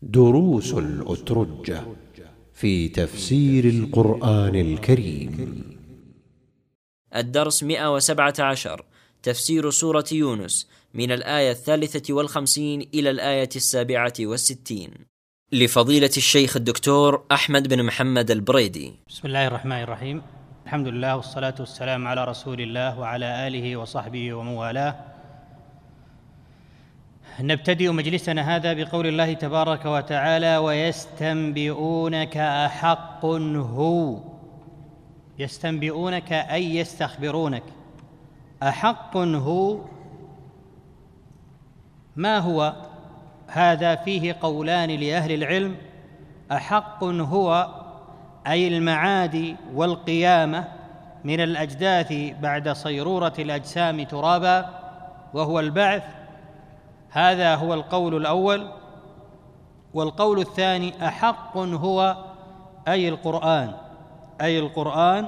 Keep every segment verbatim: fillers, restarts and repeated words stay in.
دروس الأترجة في تفسير القرآن الكريم. الدرس مئة وسبعة عشر، تفسير سورة يونس من الآية الثالثة والخمسين إلى الآية السابعة والستين، لفضيلة الشيخ الدكتور أحمد بن محمد البريدي. بسم الله الرحمن الرحيم. الحمد لله والصلاة والسلام على رسول الله وعلى آله وصحبه ومن والاه. نبتدئ مجلسنا هذا بقول الله تبارك وتعالى: ويستنبئونك أحق هو. يستنبئونك أي يستخبرونك. أحق هو، ما هو؟ هذا فيه قولان لأهل العلم. أحق هو أي المعاد والقيامة من الأجداث بعد صيرورة الأجسام ترابا، وهو البعث. هذا هو القول الأول. والقول الثاني: أحق هو أي القرآن أي القرآن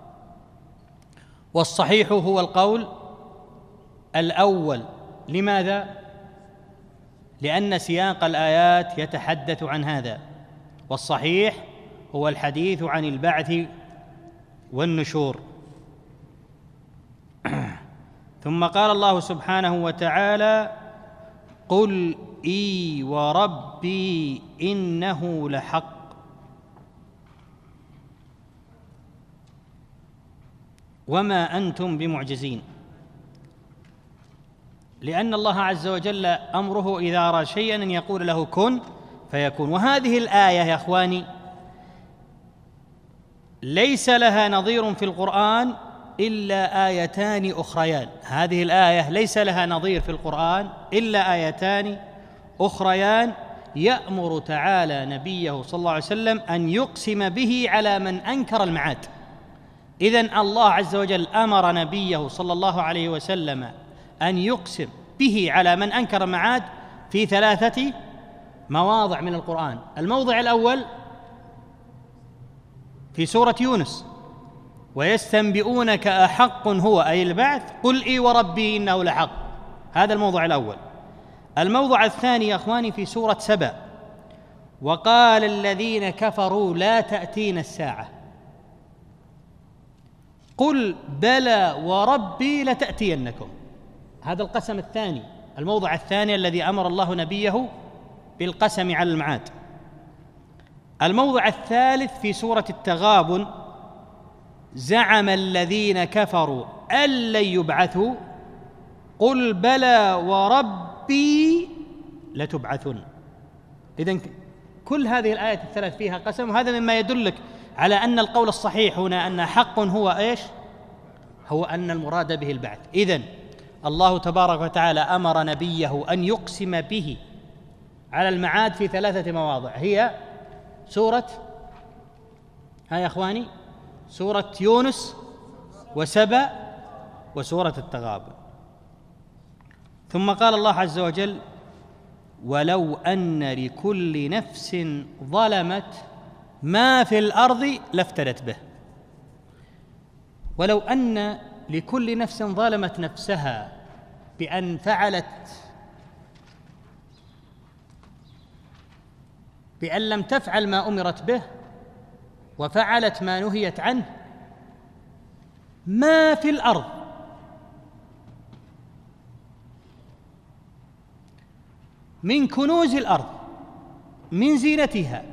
والصحيح هو القول الأول. لماذا؟ لأن سياق الآيات يتحدث عن هذا، والصحيح هو الحديث عن البعث والنشور. ثم قال الله سبحانه وتعالى: قل إي وربي إنه لحق. وما أنتم بمعجزين. لأن الله عز وجل أمره إذا أراد شيئا أن يقول له كن فيكون. وهذه الآية يا أخواني ليس لها نظير في القرآن إلا آيتان أخريان. هذه الآية ليس لها نظير في القرآن إلا آيتان أخريان يأمر تعالى نبيه صلى الله عليه وسلم أن يقسم به على من أنكر المعاد. إذن الله عز وجل أمر نبيه صلى الله عليه وسلم أن يقسم به على من أنكر المعاد في ثلاثة مواضع من القرآن. الموضع الأول في سورة يونس: ويستنبئونك أحق هو أي البعث قل إي وربي إنه لحق. هذا الموضع الأول. الموضع الثاني يا أخواني في سورة سبأ: وقال الذين كفروا لا تأتينا الساعة قل بلى وربي لتأتينكم. هذا القسم الثاني، الموضع الثاني الذي أمر الله نبيه بالقسم على المعاد. الموضع الثالث في سورة التغابن: زعم الذين كفروا أن لن يبعثوا قل بلى وربي لتبعثن. إذن كل هذه الآيات الثلاث فيها قسم، وهذا مما يدلك على أن القول الصحيح هنا أن حق هو إيش؟ هو أن المراد به البعث. إذن الله تبارك وتعالى أمر نبيه أن يقسم به على المعاد في ثلاثة مواضع، هي سورة ها يا أخواني سورة يونس وسبأ وسورة التغابن. ثم قال الله عز وجل: ولو أن لكل نفس ظلمت ما في الأرض لافتدت به. ولو أن لكل نفس ظلمت نفسها بأن فعلت بأن لم تفعل ما أمرت به وفعلت ما نهيت عنه، ما في الأرض من كنوز الأرض من زينتها،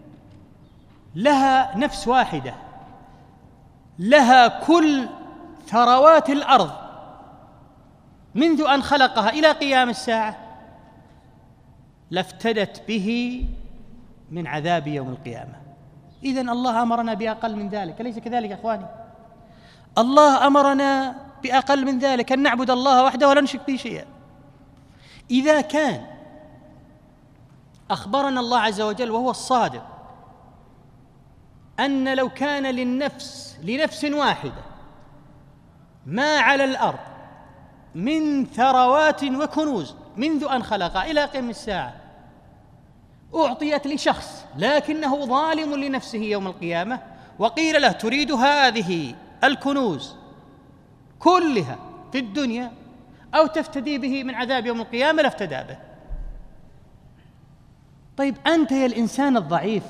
لها نفس واحدة لها كل ثروات الأرض منذ أن خلقها إلى قيام الساعة، لافتدت به من عذاب يوم القيامة. إذن الله أمرنا بأقل من ذلك، أليس كذلك يا أخواني؟ الله أمرنا بأقل من ذلك، أن نعبد الله وحده ولا نشرك به شيئا. إذا كان أخبرنا الله عز وجل وهو الصادق أن لو كان للنفس لنفس واحدة ما على الأرض من ثروات وكنوز منذ أن خلق إلى قيام الساعة أعطيت لشخص لكنه ظالم لنفسه يوم القيامة، وقيل له تريد هذه الكنوز كلها في الدنيا أو تفتدي به من عذاب يوم القيامة، لافتدى به. طيب أنت يا الإنسان الضعيف،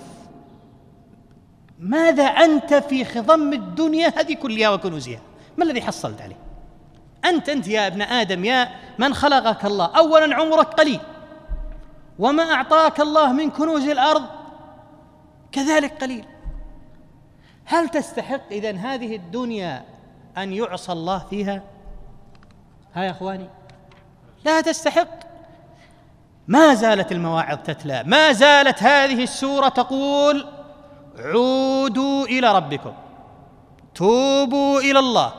ماذا أنت في خضم الدنيا هذه كلها وكنوزها؟ ما الذي حصلت عليه؟ أنت أنت يا ابن آدم، يا من خلقك الله، أولا عمرك قليل، وما أعطاك الله من كنوز الأرض كذلك قليل. هل تستحق إذن هذه الدنيا أن يعصى الله فيها؟ ها يا أخواني، لا تستحق. ما زالت المواعظ تتلى، ما زالت هذه السورة تقول: عودوا إلى ربكم، توبوا إلى الله،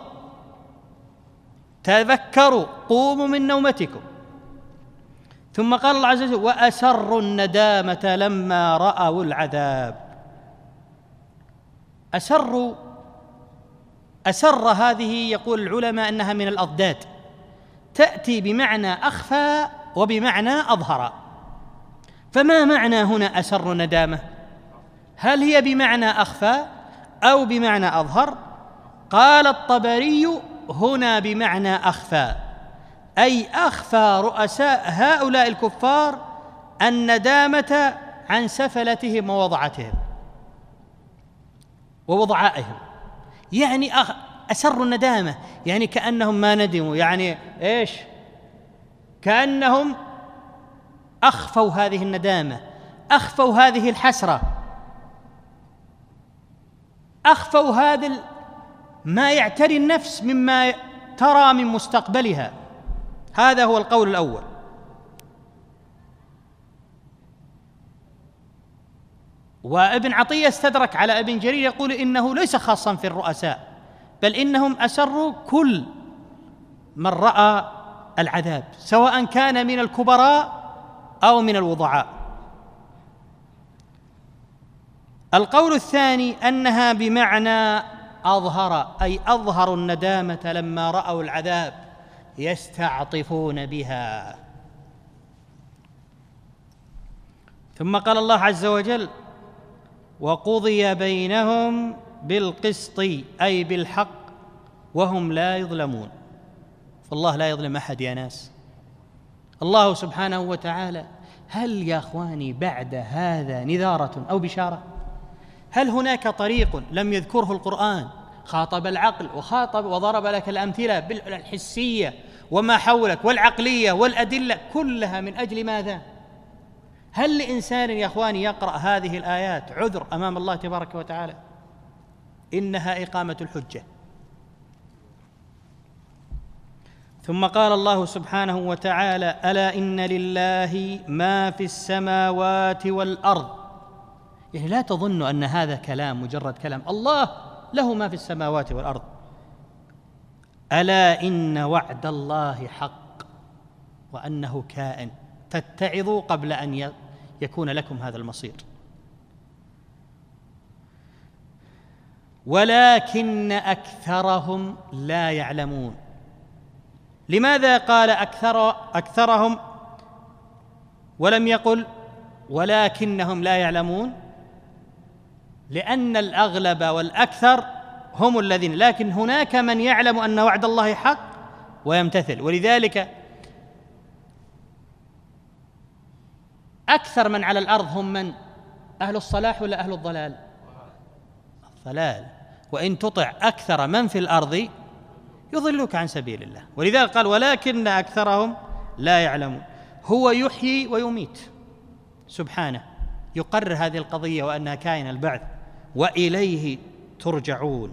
تذكروا، قوموا من نومتكم. ثم قال الله عز وجل: وأسروا الندامة لما رأوا العذاب. أسروا، أسر هذه يقول العلماء أنها من الأضداد، تأتي بمعنى أخفى وبمعنى أظهر. فما معنى هنا أسر الندامة؟ هل هي بمعنى أخفى أو بمعنى أظهر؟ قال الطبري: هنا بمعنى أخفى، أي أخفى رؤساء هؤلاء الكفار الندامة عن سفلتهم ووضعتهم ووضعائهم. يعني أسروا الندامة، يعني كأنهم ما ندموا، يعني إيش؟ كأنهم أخفوا هذه الندامة، أخفوا هذه الحسرة، أخفوا هذا ما يعتري النفس مما ترى من مستقبلها. هذا هو القول الأول. وابن عطية استدرك على ابن جرير، يقول إنه ليس خاصا في الرؤساء، بل إنهم أسروا كل من رأى العذاب، سواء كان من الكبراء أو من الوضعاء. القول الثاني أنها بمعنى أظهر، أي أظهروا الندامة لما رأوا العذاب، يستعطفون بها. ثم قال الله عز وجل: وقضي بينهم بالقسط، أي بالحق، وهم لا يظلمون. فالله لا يظلم أحد يا ناس. الله سبحانه وتعالى، هل يا أخواني بعد هذا نذارة أو بشارة؟ هل هناك طريق لم يذكره القرآن خاطب العقل وخاطب وضرب لك الأمثلة الحسية وما حولك والعقلية والأدلة كلها من أجل ماذا؟ هل لإنسان يا أخواني يقرأ هذه الآيات عذر أمام الله تبارك وتعالى؟ إنها إقامة الحجة. ثم قال الله سبحانه وتعالى: ألا إن لله ما في السماوات والأرض. يعني لا تظن أن هذا كلام مجرد كلام، الله له ما في السماوات والأرض. ألا إن وعد الله حق وأنه كائن، فاتعظوا قبل أن يكون لكم هذا المصير. ولكن أكثرهم لا يعلمون. لماذا قال أكثر أكثرهم ولم يقل ولكنهم لا يعلمون؟ لأن الأغلب والأكثر هم الذين، لكن هناك من يعلم أن وعد الله حق ويمتثل. ولذلك أكثر من على الأرض هم من؟ أهل الصلاح ولا أهل الضلال؟ الضلال. وإن تطع أكثر من في الأرض يضلوك عن سبيل الله. ولذلك قال: ولكن أكثرهم لا يعلمون. هو يحيي ويميت سبحانه، يقرر هذه القضية وأنها كائن البعث، وإليه ترجعون.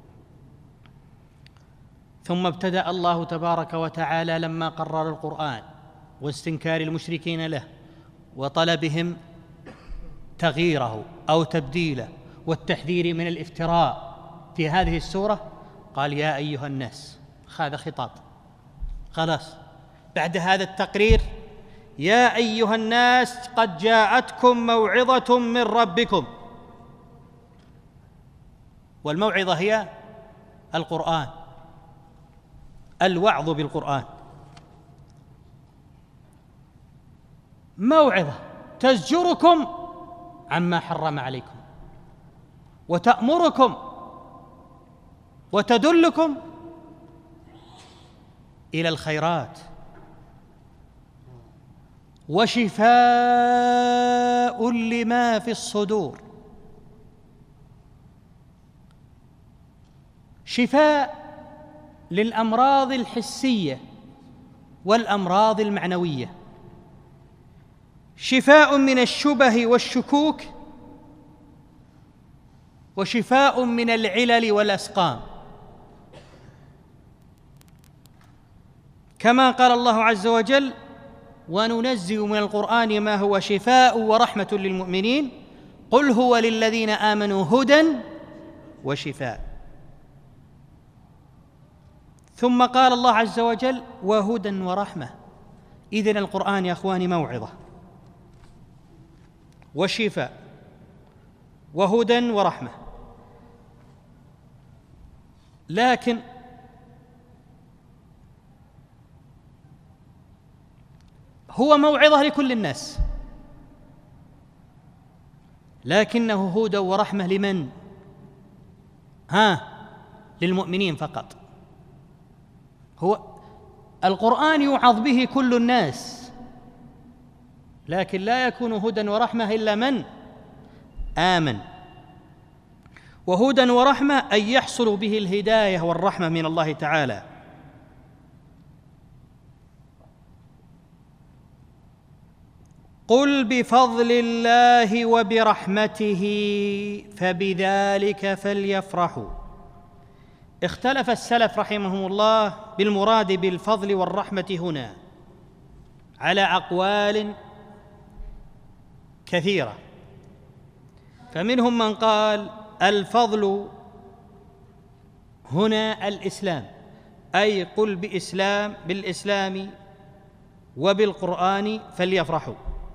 ثم ابتدأ الله تبارك وتعالى لما قرر القرآن واستنكار المشركين له وطلبهم تغييره أو تبديله والتحذير من الافتراء في هذه السورة، قال: يا أيها الناس. هذا خطاب، خلاص بعد هذا التقرير: يا أيها الناس قد جاءتكم موعظة من ربكم. والموعظة هي القرآن، الوعظ بالقرآن، موعظة تزجركم عما حرم عليكم وتأمركم وتدلكم إلى الخيرات وشفاء لما في الصدور. شفاء للأمراض الحسية والأمراض المعنوية، شفاء من الشبه والشكوك، وشفاء من العلل والأسقام، كما قال الله عز وجل: وننزل من القرآن ما هو شفاء ورحمة للمؤمنين قل هو للذين آمنوا هدى وشفاء. ثم قال الله عز وجل: وهدى ورحمة. إذن القرآن يا أخواني موعظة وشفاء وهدى ورحمة، لكن هو موعظة لكل الناس، لكنه هدى ورحمة لمن؟ ها للمؤمنين فقط. هو القرآن يوعظ به كل الناس، لكن لا يكون هدى ورحمة إلا من آمن. وهدى ورحمة أن يحصل به الهداية والرحمة من الله تعالى. قل بفضل الله وبرحمته فبذلك فليفرحوا. اختلف السلف رحمهم الله بالمراد بالفضل والرحمة هنا على أقوال كثيرة، فمنهم من قال الفضل هنا الإسلام، أي قل بإسلام بالإسلام وبالقرآن فليفرحوا،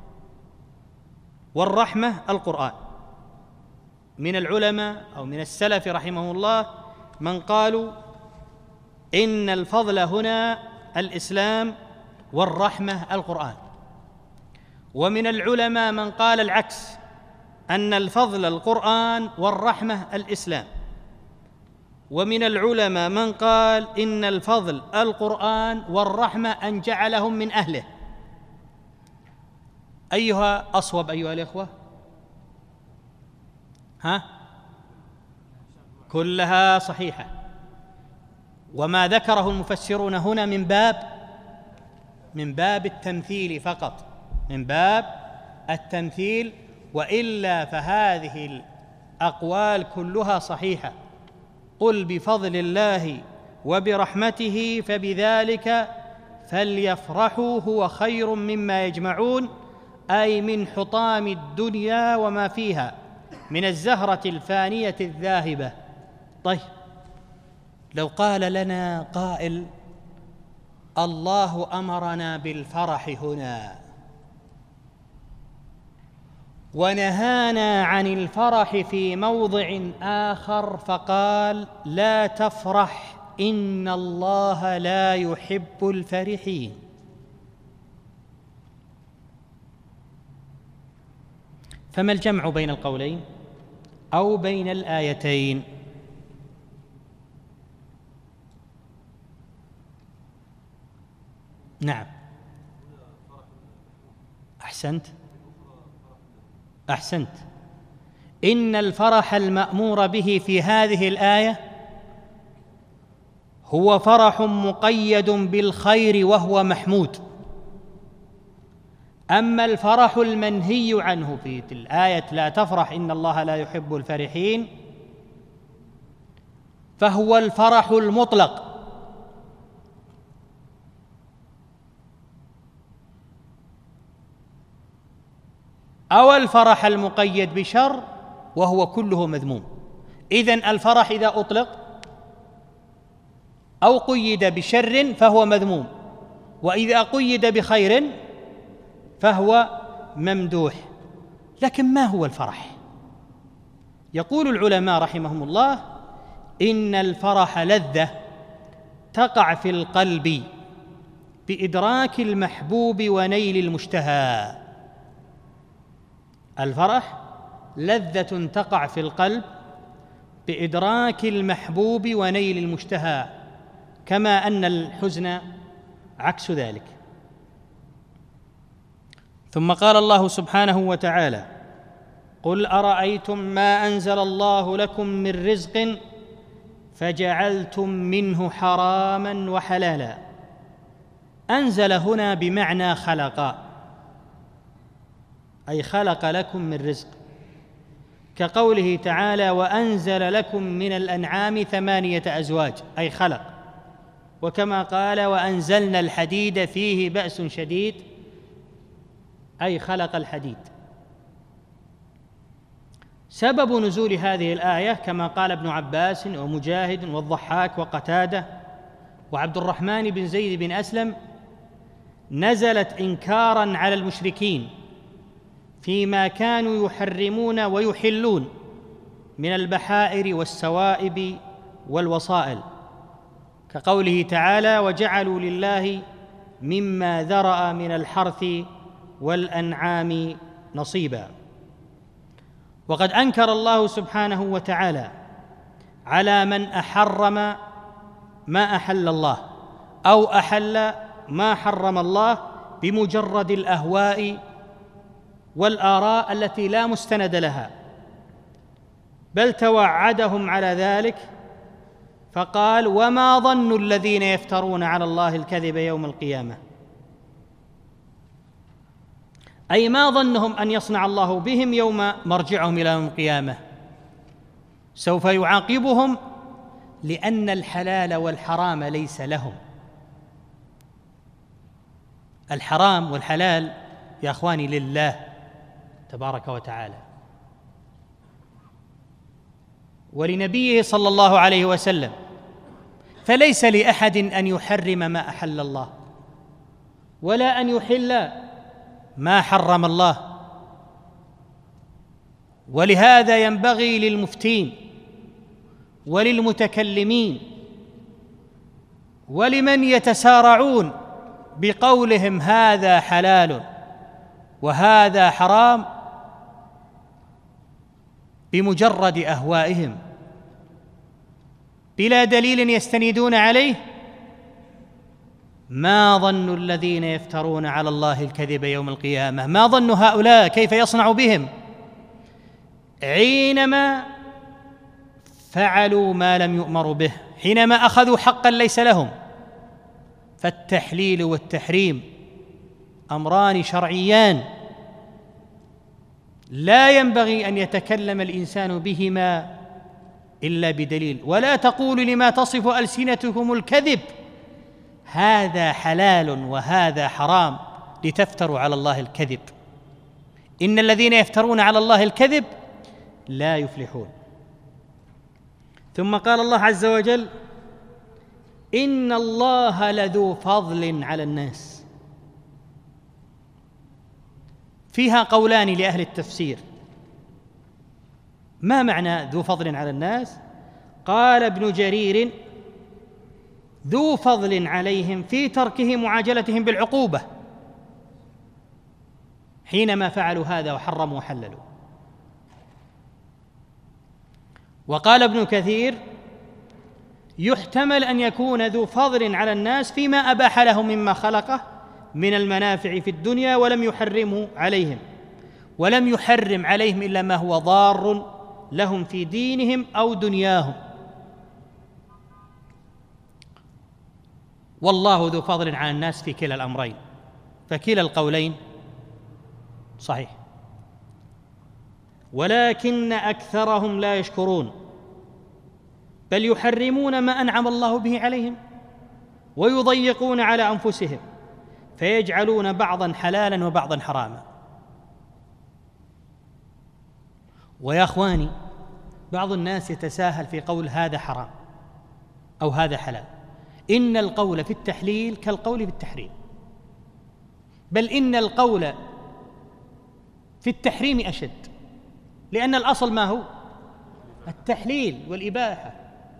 والرحمة القرآن. من العلماء أو من السلف رحمه الله من قالوا إن الفضل هنا الإسلام والرحمة القرآن، ومن العلماء من قال العكس، أن الفضل القرآن والرحمة الإسلام، ومن العلماء من قال إن الفضل القرآن والرحمة أن جعلهم من أهله. أيها أصوب أيها الإخوة؟ ها؟ كلها صحيحة، وما ذكره المفسرون هنا من باب من باب التمثيل فقط، من باب التمثيل، وإلا فهذه الأقوال كلها صحيحة. قل بفضل الله وبرحمته فبذلك فليفرحوا هو خير مما يجمعون، أي من حطام الدنيا وما فيها من الزهرة الفانية الذاهبة. طيب، لو قال لنا قائل الله أمرنا بالفرح هنا ونهانا عن الفرح في موضع آخر فقال لا تفرح إن الله لا يحب الفرحين، فما الجمع بين القولين أو بين الآيتين؟ نعم، أحسنت أحسنت إن الفرح المأمور به في هذه الآية هو فرح مقيد بالخير وهو محمود. أما الفرح المنهي عنه في الآية لا تفرح إن الله لا يحب الفرحين فهو الفرح المطلق، أو الفرح المقيد بشر وهو كله مذموم. إذن الفرح إذا أطلق أو قيد بشر فهو مذموم، وإذا قيد بخير فهو ممدوح. لكن ما هو الفرح؟ يقول العلماء رحمهم الله إن الفرح لذة تقع في القلب بإدراك المحبوب ونيل المشتهى. الفرح لذة تقع في القلب بإدراك المحبوب ونيل المشتهى، كما أن الحزن عكس ذلك. ثم قال الله سبحانه وتعالى: قل أرأيتم ما أنزل الله لكم من رزق فجعلتم منه حراما وحلالا. أنزل هنا بمعنى خلق، أي خلق لكم من رزق، كقوله تعالى: وأنزل لكم من الأنعام ثمانية أزواج، أي خلق. وكما قال: وأنزلنا الحديد فيه بأس شديد، أي خلق الحديد. سبب نزول هذه الآية كما قال ابن عباس ومجاهد والضحاك وقتادة وعبد الرحمن بن زيد بن أسلم، نزلت إنكاراً على المشركين فيما كانوا يحرمون ويحلون من البحائر والسوائب والوصائل، كقوله تعالى: وجعلوا لله مما ذرأ من الحرث والأنعام نصيبا. وقد أنكر الله سبحانه وتعالى على من أحرم ما أحل الله أو أحل ما حرم الله بمجرد الأهواء والآراء التي لا مستند لها، بل توعدهم على ذلك فقال: وما ظن الذين يفترون على الله الكذب يوم القيامة، أي ما ظنهم أن يصنع الله بهم يوم مرجعهم إلى يوم القيامة. سوف يعاقبهم لأن الحلال والحرام ليس لهم. الحرام والحلال يا أخواني لله تبارك وتعالى ولنبيه صلى الله عليه وسلم، فليس لأحد أن يحرم ما أحل الله ولا أن يحل ما حرم الله. ولهذا ينبغي للمفتين وللمتكلمين ولمن يتسارعون بقولهم هذا حلال وهذا حرام بمجرد أهوائهم بلا دليل يستندون عليه: ما ظن الذين يفترون على الله الكذب يوم القيامة، ما ظن هؤلاء كيف يصنع بهم حينما فعلوا ما لم يؤمروا به، حينما أخذوا حقا ليس لهم. فالتحليل والتحريم أمران شرعيان لا ينبغي أن يتكلم الإنسان بهما إلا بدليل. ولا تقولوا لما تصف ألسنتكم الكذب هذا حلال وهذا حرام لتفتروا على الله الكذب، إن الذين يفترون على الله الكذب لا يفلحون. ثم قال الله عز وجل: إن الله لذو فضل على الناس. فيها قولان لأهل التفسير: ما معنى ذو فضل على الناس؟ قال ابن جرير: ذو فضل عليهم في تركه معاجلتهم بالعقوبة حينما فعلوا هذا وحرموا وحللوا. وقال ابن كثير: يحتمل أن يكون ذو فضل على الناس فيما أباح لهم مما خلقه من المنافع في الدنيا ولم يحرمه عليهم، ولم يحرم عليهم إلا ما هو ضار لهم في دينهم أو دنياهم. والله ذو فضل على الناس في كلا الأمرين، فكلا القولين صحيح، ولكن أكثرهم لا يشكرون، بل يحرمون ما أنعم الله به عليهم ويضيقون على أنفسهم فيجعلون بعضا حلالا وبعضا حراما. ويا أخواني، بعض الناس يتساهل في قول هذا حرام أو هذا حلال. إن القول في التحليل كالقول في التحريم، بل إن القول في التحريم أشد، لأن الأصل ما هو؟ التحليل والإباحة.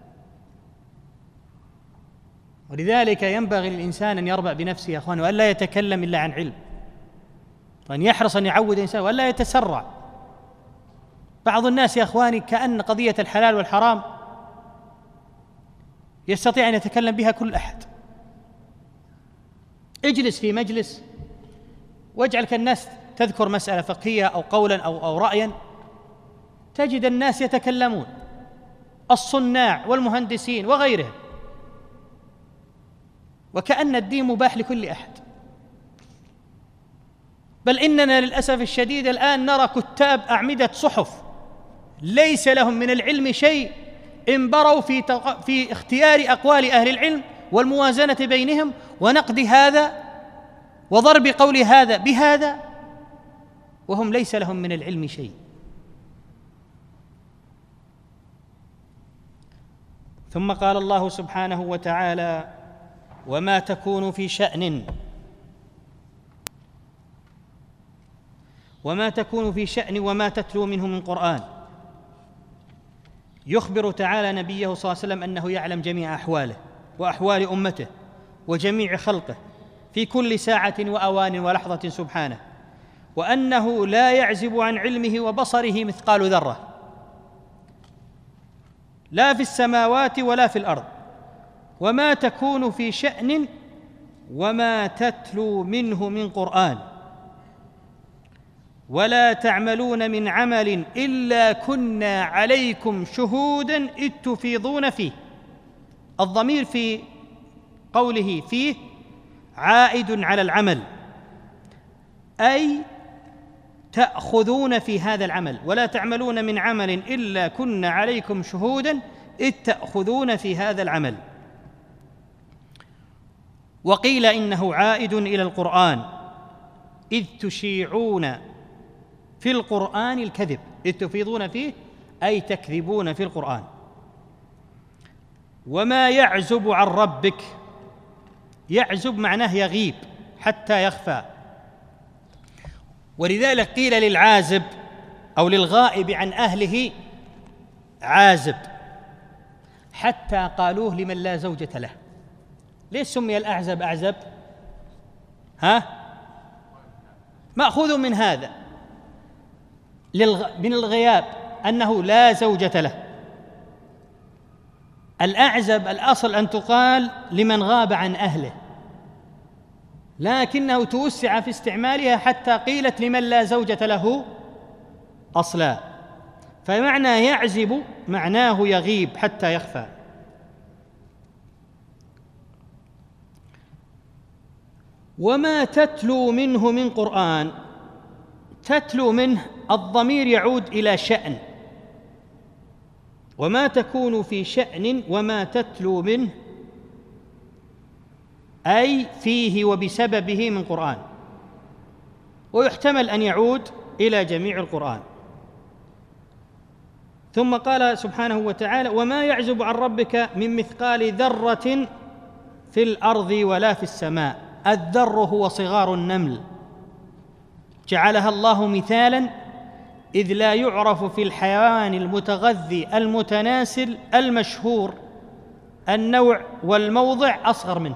ولذلك ينبغي للإنسان أن يربع بنفسه يا أخوان، وألا يتكلم إلا عن علم، وأن يحرص أن يعود الإنسان وألا يتسرع. بعض الناس يا أخواني كأن قضية الحلال والحرام يستطيع أن يتكلم بها كل أحد. اجلس في مجلس واجعل كالناس تذكر مسألة فقهية أو قولا أو, أو رأيا تجد الناس يتكلمون، الصناع والمهندسين وغيرهم، وكأن الدين مباح لكل أحد. بل إننا للأسف الشديد الآن نرى كتاب أعمدة صحف ليس لهم من العلم شيء، انبروا في, تق... في اختيار أقوال أهل العلم والموازنة بينهم ونقد هذا وضرب قول هذا بهذا، وهم ليس لهم من العلم شيء. ثم قال الله سبحانه وتعالى: وما تكون في شأن وما تكون في شأن وما تتلو منه من قرآن. يخبر تعالى نبيه صلى الله عليه وسلم أنه يعلم جميع أحواله وأحوال أمته وجميع خلقه في كل ساعة وأوان ولحظة سبحانه، وأنه لا يعزب عن علمه وبصره مثقال ذرة، لا في السماوات ولا في الأرض. وما تكون في شأن وما تتلو منه من قرآن ولا تعملون من عمل إلا كنا عليكم شهودا إذ تفيضون فيه. الضمير في قوله فيه عائد على العمل، أي تأخذون في هذا العمل. ولا تعملون من عمل إلا كنا عليكم شهودا إذ تأخذون في هذا العمل. وقيل إنه عائد إلى القرآن، إذ تشيعون في القرآن الكذب، إذ تفيضون فيه أي تكذبون في القرآن. وما يعزب عن ربك، يعزب معناه يغيب حتى يخفى، ولذلك قيل للعازب أو للغائب عن أهله عازب، حتى قالوه لمن لا زوجة له. ليش سمي الأعزب أعزب؟ ها؟ مأخوذ من هذا، من الغياب، أنه لا زوجة له. الأعزب الأصل أن تقال لمن غاب عن أهله، لكنه توسع في استعمالها حتى قيلت لمن لا زوجة له أصلا. فمعنى يعزب معناه يغيب حتى يخفى. وما تتلو منه من قرآن، تتلو منه الضمير يعود إلى شأن، وما تكون في شأن وما تتلو منه أي فيه وبسببه من قرآن، ويحتمل أن يعود إلى جميع القرآن. ثم قال سبحانه وتعالى: وما يعزب عن ربك من مثقال ذرة في الأرض ولا في السماء. الذر هو صغار النمل، جعلها الله مثالا إذ لا يعرف في الحيوان المتغذي المتناسل المشهور النوع والموضع أصغر منه.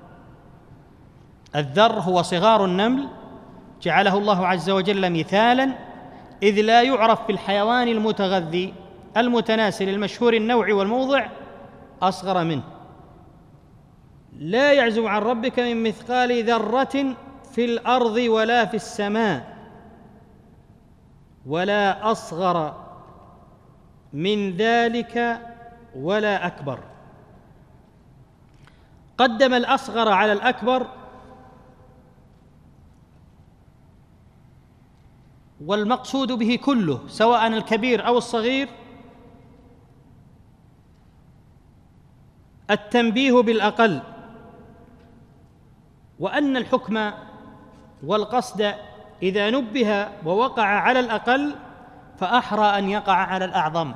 الذر هو صغار النمل، جعله الله عز وجل مثالا إذ لا يعرف في الحيوان المتغذي المتناسل المشهور النوع والموضع أصغر منه. لا يعزب عن ربك من مثقال ذرة في الأرض ولا في السماء ولا أصغر من ذلك ولا أكبر. قدم الأصغر على الأكبر، والمقصود به كله سواء الكبير أو الصغير التنبيه بالأقل، وأن الحكم والقصد إذا نبه ووقع على الأقل فأحرى أن يقع على الأعظم.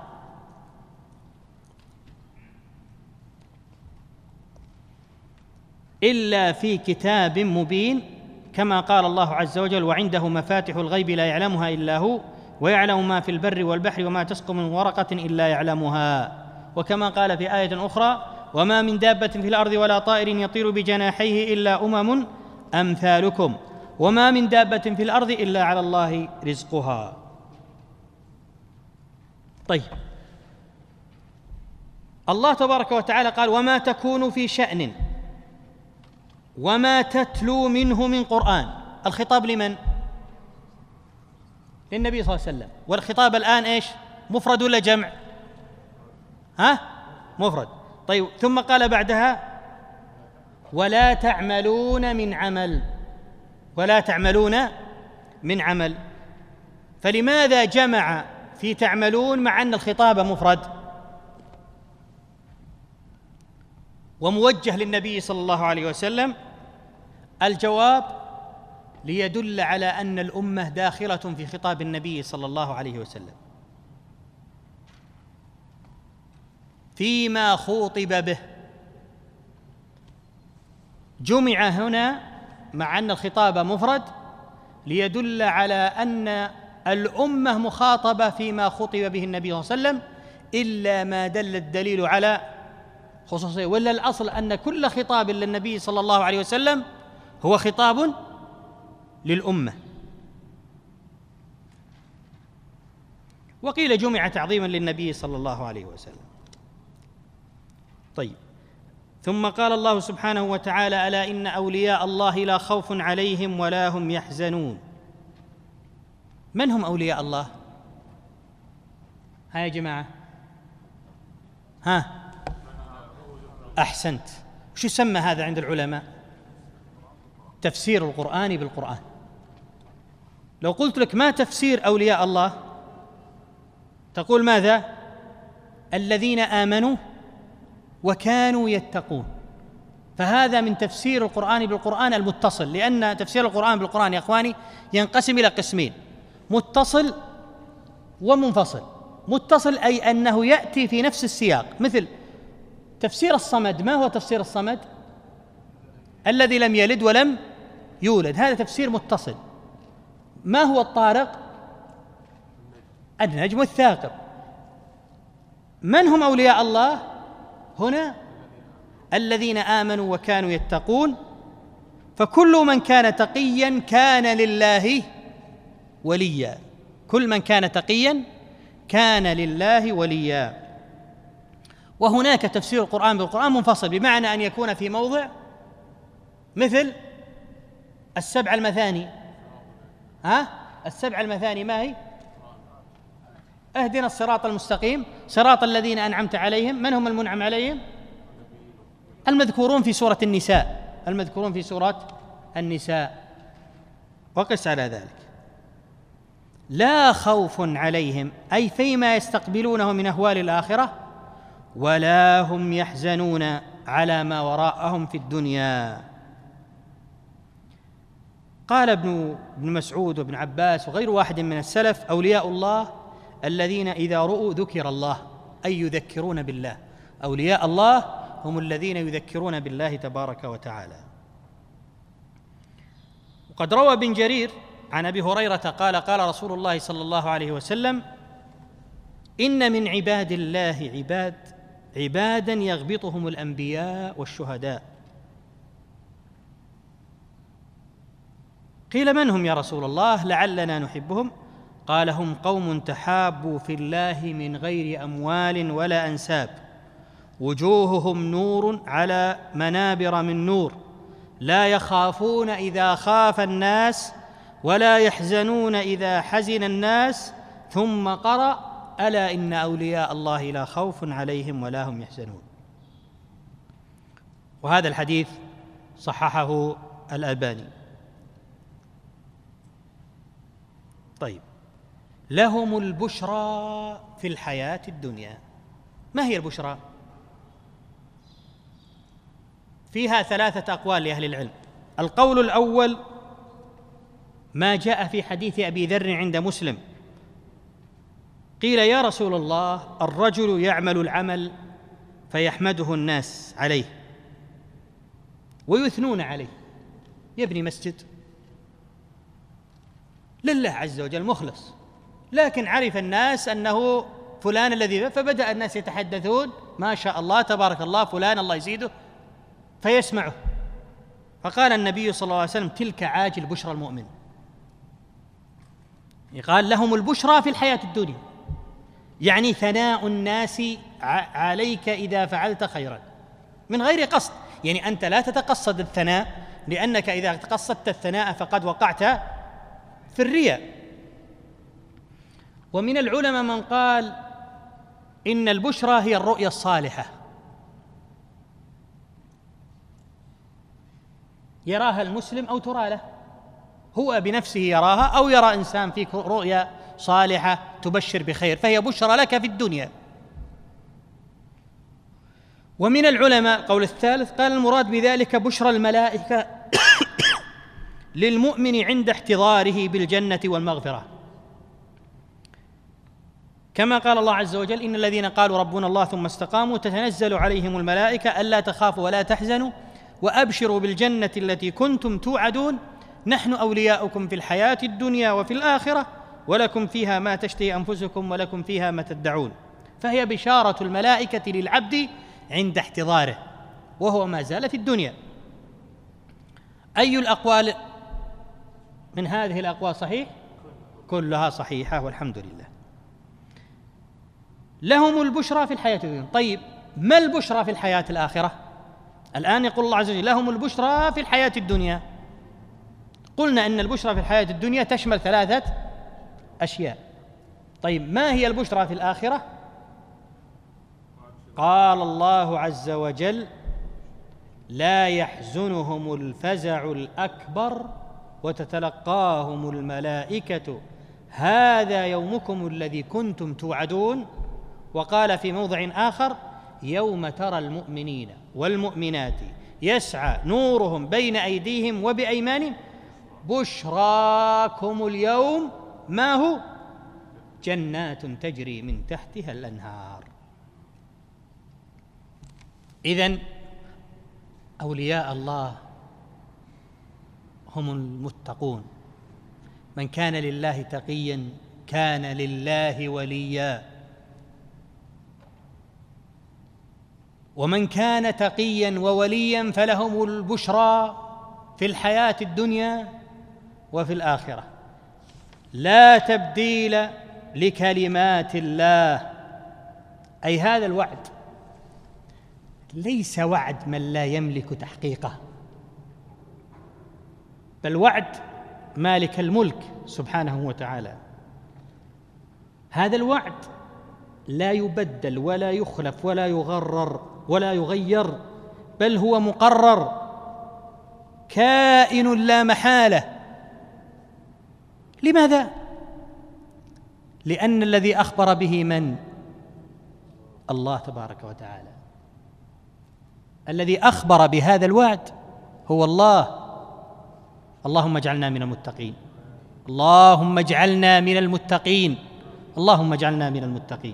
إلا في كتاب مبين، كما قال الله عز وجل: وعنده مفاتح الغيب لا يعلمها إلا هو ويعلم ما في البر والبحر وما تسقط من ورقة إلا يعلمها. وكما قال في آية أخرى: وما من دابة في الأرض ولا طائر يطير بجناحيه إلا أمم أمثالكم وما من دابة في الأرض إلا على الله رزقها. طيب، الله تبارك وتعالى قال: وما تكون في شأن وما تتلو منه من قرآن. الخطاب لمن؟ للنبي صلى الله عليه وسلم. والخطاب الآن إيش؟ مفرد ولا جمع؟ ها؟ مفرد. طيب ثم قال بعدها ولا تعملون من عمل، ولا تعملون من عمل. فلماذا جمع في تعملون مع أن الخطاب مفرد وموجه للنبي صلى الله عليه وسلم؟ الجواب ليدل على أن الأمة داخلة في خطاب النبي صلى الله عليه وسلم فيما خوطب به. جمع هنا مع أن الخطاب مفرد ليدل على أن الأمة مخاطبة فيما خطب به النبي صلى الله عليه وسلم، إلا ما دل الدليل على خصوصية. ولا الأصل أن كل خطاب للنبي صلى الله عليه وسلم هو خطاب للأمة. وقيل جمع تعظيما للنبي صلى الله عليه وسلم. طيب ثم قال الله سبحانه وتعالى ألا إن أولياء الله لا خوف عليهم ولا هم يحزنون. من هم أولياء الله؟ ها يا جماعة، ها أحسنت. وش يسمى هذا عند العلماء؟ تفسير القرآن بالقرآن. لو قلت لك ما تفسير أولياء الله تقول ماذا؟ الذين آمنوا وكانوا يتقون. فهذا من تفسير القرآن بالقرآن المتصل، لأن تفسير القرآن بالقرآن يا أخواني ينقسم إلى قسمين: متصل ومنفصل. متصل أي أنه يأتي في نفس السياق، مثل تفسير الصمد. ما هو تفسير الصمد؟ الذي لم يلد ولم يولد، هذا تفسير متصل. ما هو الطارق؟ النجم الثاقب. من هم أولياء الله هنا؟ الذين آمنوا وكانوا يتقون. فكل من كان تقيا كان لله وليا، كل من كان تقيا كان لله وليا. وهناك تفسير القرآن بالقرآن منفصل، بمعنى أن يكون في موضع، مثل السبع المثاني. ها؟ السبع المثاني ما هي؟ اهدنا الصراط المستقيم صراط الذين أنعمت عليهم. من هم المنعم عليهم؟ المذكورون في سورة النساء، المذكورون في سورة النساء. وقس على ذلك. لا خوف عليهم أي فيما يستقبلونه من أهوال الآخرة، ولا هم يحزنون على ما وراءهم في الدنيا. قال ابن ابن مسعود وابن عباس وغير واحد من السلف: أولياء الله الذين إذا رؤوا ذكر الله، أي يذكرون بالله. أولياء الله هم الذين يذكرون بالله تبارك وتعالى. وقد روى ابن جرير عن أبي هريرة قال: قال رسول الله صلى الله عليه وسلم: إن من عباد الله عباد عبادا يغبطهم الأنبياء والشهداء. قيل: من هم يا رسول الله لعلنا نحبهم؟ قال: هم قوم تحابوا في الله من غير أموال ولا أنساب، وجوههم نور على منابر من نور، لا يخافون إذا خاف الناس ولا يحزنون إذا حزن الناس. ثم قرأ: ألا إن أولياء الله لا خوف عليهم ولا هم يحزنون. وهذا الحديث صححه الألباني. طيب، لهم البشرى في الحياة الدنيا. ما هي البشرى؟ فيها ثلاثة أقوال لأهل العلم. القول الأول ما جاء في حديث أبي ذر عند مسلم، قيل: يا رسول الله، الرجل يعمل العمل فيحمده الناس عليه ويثنون عليه، يبني مسجد لله عز وجل مخلص، لكن عرف الناس أنه فلان الذي، فبدأ الناس يتحدثون: ما شاء الله تبارك الله فلان الله يزيده، فيسمعه. فقال النبي صلى الله عليه وسلم: تلك عاجل بشرى المؤمن. قال: لهم البشرى في الحياة الدنيا، يعني ثناء الناس عليك إذا فعلت خيرا من غير قصد. يعني أنت لا تتقصد الثناء، لأنك إذا تقصدت الثناء فقد وقعت في الرياء. ومن العلماء من قال إن البشرى هي الرؤيا الصالحة، يراها المسلم أو ترى له، هو بنفسه يراها أو يرى إنسان فيك رؤيا صالحة تبشر بخير، فهي بشرى لك في الدنيا. ومن العلماء القول الثالث قال المراد بذلك بشرى الملائكة للمؤمن عند احتضاره بالجنة والمغفرة، كما قال الله عز وجل: إن الذين قالوا ربنا الله ثم استقاموا تتنزل عليهم الملائكة ألا تخافوا ولا تحزنوا وأبشروا بالجنة التي كنتم توعدون نحن أولياؤكم في الحياة الدنيا وفي الآخرة ولكم فيها ما تشتهي أنفسكم ولكم فيها ما تدعون. فهي بشارة الملائكة للعبد عند احتضاره وهو ما زال في الدنيا. أي الأقوال من هذه الأقوال صحيح؟ كلها صحيحة والحمد لله. لهم البشرى في الحياة الدنيا. طيب، ما البشرى في الحياة الآخرة؟ الآن يقول الله عز وجل: لهم البشرى في الحياة الدنيا. قلنا أن البشرى في الحياة الدنيا تشمل ثلاثة أشياء. طيب، ما هي البشرى في الآخرة؟ قال الله عز وجل: لا يحزنهم الفزع الأكبر وتتلقاهم الملائكة هذا يومكم الذي كنتم توعدون. وقال في موضع آخر: يوم ترى المؤمنين والمؤمنات يسعى نورهم بين أيديهم وبأيمانهم بشراكم اليوم ما هو جنات تجري من تحتها الأنهار. إذن أولياء الله هم المتقون. من كان لله تقيا كان لله وليا، ومن كان تقيا ووليا فلهم البشرى في الحياة الدنيا وفي الآخرة. لا تبديل لكلمات الله، أي هذا الوعد ليس وعد من لا يملك تحقيقه، بل وعد مالك الملك سبحانه وتعالى. هذا الوعد لا يبدل ولا يخلف ولا يغرر ولا يغير، بل هو مقرر كائن لا محالة. لماذا؟ لأن الذي أخبر به من؟ الله تبارك وتعالى. الذي أخبر بهذا الوعد هو الله. اللهم اجعلنا من المتقين، اللهم اجعلنا من المتقين، اللهم اجعلنا من المتقين.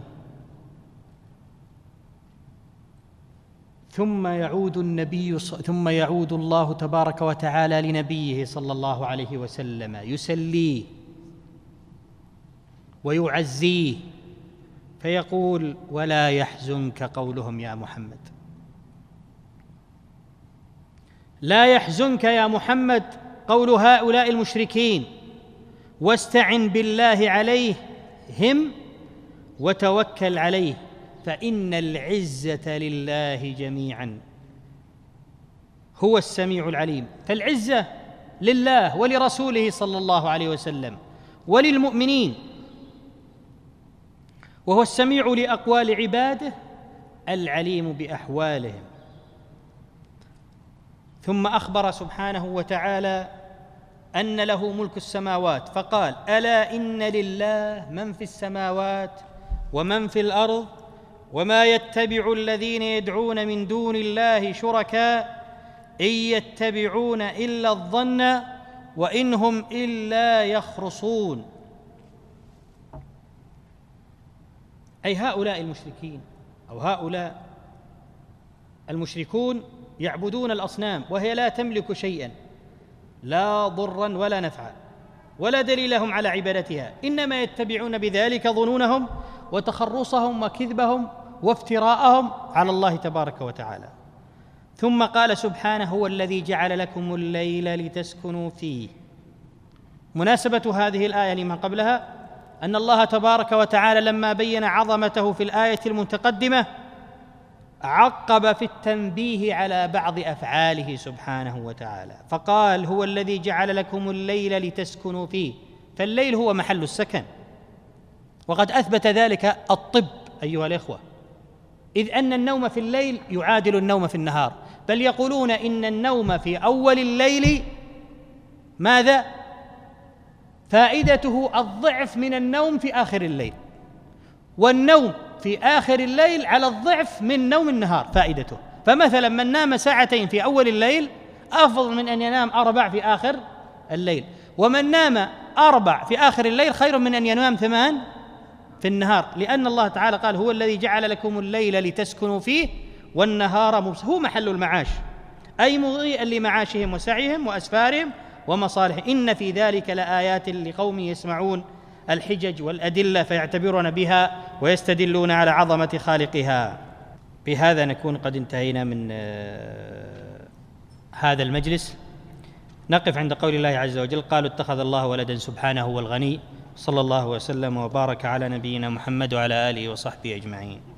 ثم يعود النبي ثم يعود الله تبارك وتعالى لنبيه صلى الله عليه وسلم يسليه ويعزيه فيقول: ولا يحزنك قولهم يا محمد، لا يحزنك يا محمد قول هؤلاء المشركين، واستعن بالله عليهم وتوكل عليه فإن العزة لله جميعا هو السميع العليم. فالعزة لله ولرسوله صلى الله عليه وسلم وللمؤمنين، وهو السميع لأقوال عباده العليم بأحوالهم. ثم أخبر سبحانه وتعالى أن له ملك السماوات فقال: ألا إن لله من في السماوات ومن في الأرض وما يتبع الذين يدعون من دون الله شركاء إن يتبعون إلا الظن وإن هم إلا يخرصون. أي هؤلاء المشركين أو هؤلاء المشركون يعبدون الأصنام وهي لا تملك شيئا، لا ضرا ولا نفعا، ولا دليل لهم على عبادتها، إنما يتبعون بذلك ظنونهم وتخرصهم وكذبهم وافتراءهم على الله تبارك وتعالى. ثم قال سبحانه: هو الذي جعل لكم الليل لتسكنوا فيه. مناسبة هذه الآية لما قبلها أن الله تبارك وتعالى لما بين عظمته في الآية المتقدمة عقب في التنبيه على بعض أفعاله سبحانه وتعالى، فقال: هو الذي جعل لكم الليل لتسكنوا فيه. فالليل هو محل السكن، وقد أثبت ذلك الطب أيها الإخوة، إذ أن النوم في الليل يعادل النوم في النهار، بل يقولون إن النوم في أول الليل ماذا؟ فائدته الضعف من النوم في آخر الليل، والنوم في آخر الليل على الضعف من نوم النهار فائدته. فمثلا من نام ساعتين في أول الليل أفضل من أن ينام أربع في آخر الليل، ومن نام أربع في آخر الليل خير من أن ينام ثمان في النهار، لأن الله تعالى قال هو الذي جعل لكم الليل لتسكنوا فيه والنهار مبصرا، هو محل المعاش، أي مضيئا لمعاشهم وسعيهم وأسفارهم ومصالح. إن في ذلك لآيات لقوم يسمعون الحجج والأدلة فيعتبرون بها ويستدلون على عظمة خالقها. بهذا نكون قد انتهينا من هذا المجلس. نقف عند قول الله عز وجل: قالوا اتخذ الله ولدا سبحانه هو الغني. صلى الله وسلم وبارك على نبينا محمد وعلى آله وصحبه أجمعين.